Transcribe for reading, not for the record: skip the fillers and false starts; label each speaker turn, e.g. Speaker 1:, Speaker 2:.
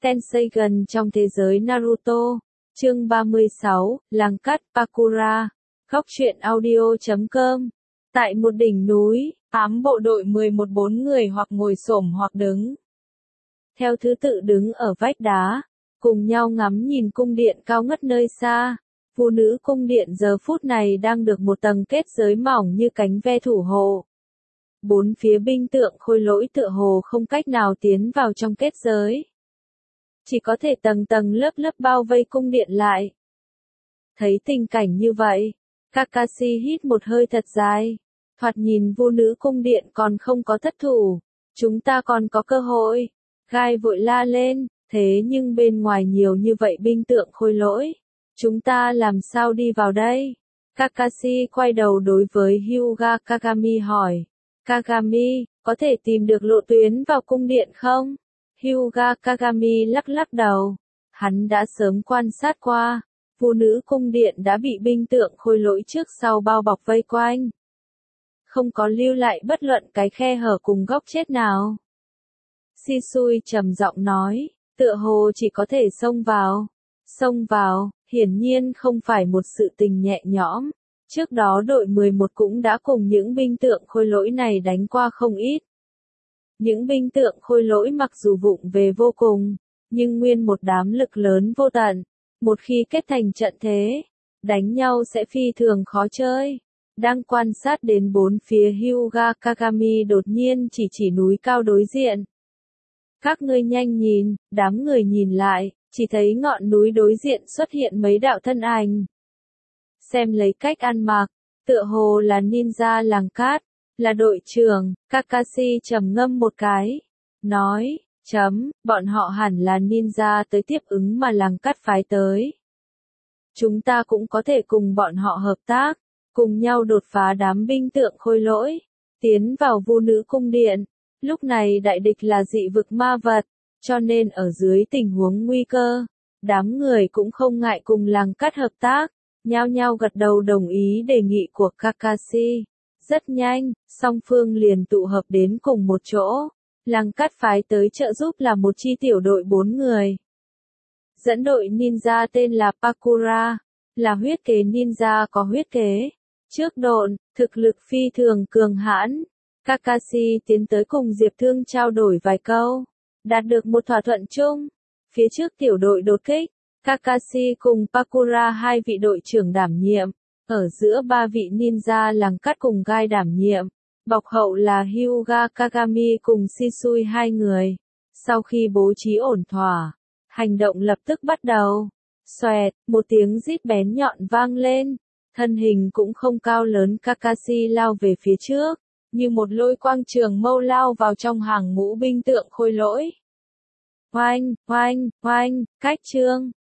Speaker 1: Tenseigan trong thế giới Naruto. Chương 36, Làng Cát Pakura. Góc truyện audio.com. Tại một đỉnh núi, 8 bộ đội 11-4 người hoặc ngồi xổm hoặc đứng. Theo thứ tự đứng ở vách đá, cùng nhau ngắm nhìn cung điện cao ngất nơi xa. Phụ nữ cung điện giờ phút này đang được một tầng kết giới mỏng như cánh ve thủ hộ. Bốn phía binh tượng khôi lỗi tựa hồ không cách nào tiến vào trong kết giới. Chỉ có thể tầng tầng lớp lớp bao vây cung điện lại. Thấy tình cảnh như vậy, Kakashi hít một hơi thật dài. Thoạt nhìn vô nữ cung điện còn không có thất thủ. Chúng ta còn có cơ hội. Gai vội la lên, thế nhưng bên ngoài nhiều như vậy binh tượng khôi lỗi. Chúng ta làm sao đi vào đây? Kakashi quay đầu đối với Hyuga Kagami hỏi. Kagami, có thể tìm được lộ tuyến vào cung điện không? Hyuga Kagami lắc lắc đầu. Hắn đã sớm quan sát qua. Phụ nữ cung điện đã bị binh tượng khôi lỗi trước sau bao bọc vây quanh. Không có lưu lại bất luận cái khe hở cùng góc chết nào. Shisui trầm giọng nói, tựa hồ chỉ có thể xông vào. Xông vào, hiển nhiên không phải một sự tình nhẹ nhõm. Trước đó đội 11 cũng đã cùng những binh tượng khôi lỗi này đánh qua không ít. Những binh tượng khôi lỗi mặc dù vụng về vô cùng, nhưng nguyên một đám lực lớn vô tận. Một khi kết thành trận thế, đánh nhau sẽ phi thường khó chơi. Đang quan sát đến bốn phía Hyuga Kagami đột nhiên chỉ núi cao đối diện. Các ngươi nhanh nhìn, đám người nhìn lại, chỉ thấy ngọn núi đối diện xuất hiện mấy đạo thân ảnh. Xem lấy cách ăn mặc, tựa hồ là ninja làng cát, là đội trưởng. Kakashi trầm ngâm một cái, nói, bọn họ hẳn là ninja tới tiếp ứng mà làng cát phái tới. Chúng ta cũng có thể cùng bọn họ hợp tác, cùng nhau đột phá đám binh tượng khôi lỗi, tiến vào vu nữ cung điện. Lúc này đại địch là dị vực ma vật, cho nên ở dưới tình huống nguy cơ, đám người cũng không ngại cùng làng cát hợp tác, nhao nhao gật đầu đồng ý đề nghị của Kakashi. Rất nhanh, song phương liền tụ hợp đến cùng một chỗ. Làng cát phái tới trợ giúp là một chi tiểu đội 4 người. Dẫn đội ninja tên là Pakura, là huyết kế ninja có huyết kế. Trước độn, thực lực phi thường cường hãn. Kakashi tiến tới cùng Diệp Thương trao đổi vài câu. Đạt được một thỏa thuận chung. Phía trước tiểu đội đột kích, Kakashi cùng Pakura hai vị đội trưởng đảm nhiệm. Ở giữa ba vị ninja làng cát cùng gai đảm nhiệm. Bọc hậu là Hyuga Kagami cùng Shisui hai người. Sau khi bố trí ổn thỏa, hành động lập tức bắt đầu. Xoẹt, một tiếng rít bén nhọn vang lên. Thân hình cũng không cao lớn Kakashi lao về phía trước, như một lôi quang trường mâu lao vào trong hàng ngũ binh tượng khôi lỗi. Oanh, oanh, oanh, cách chương.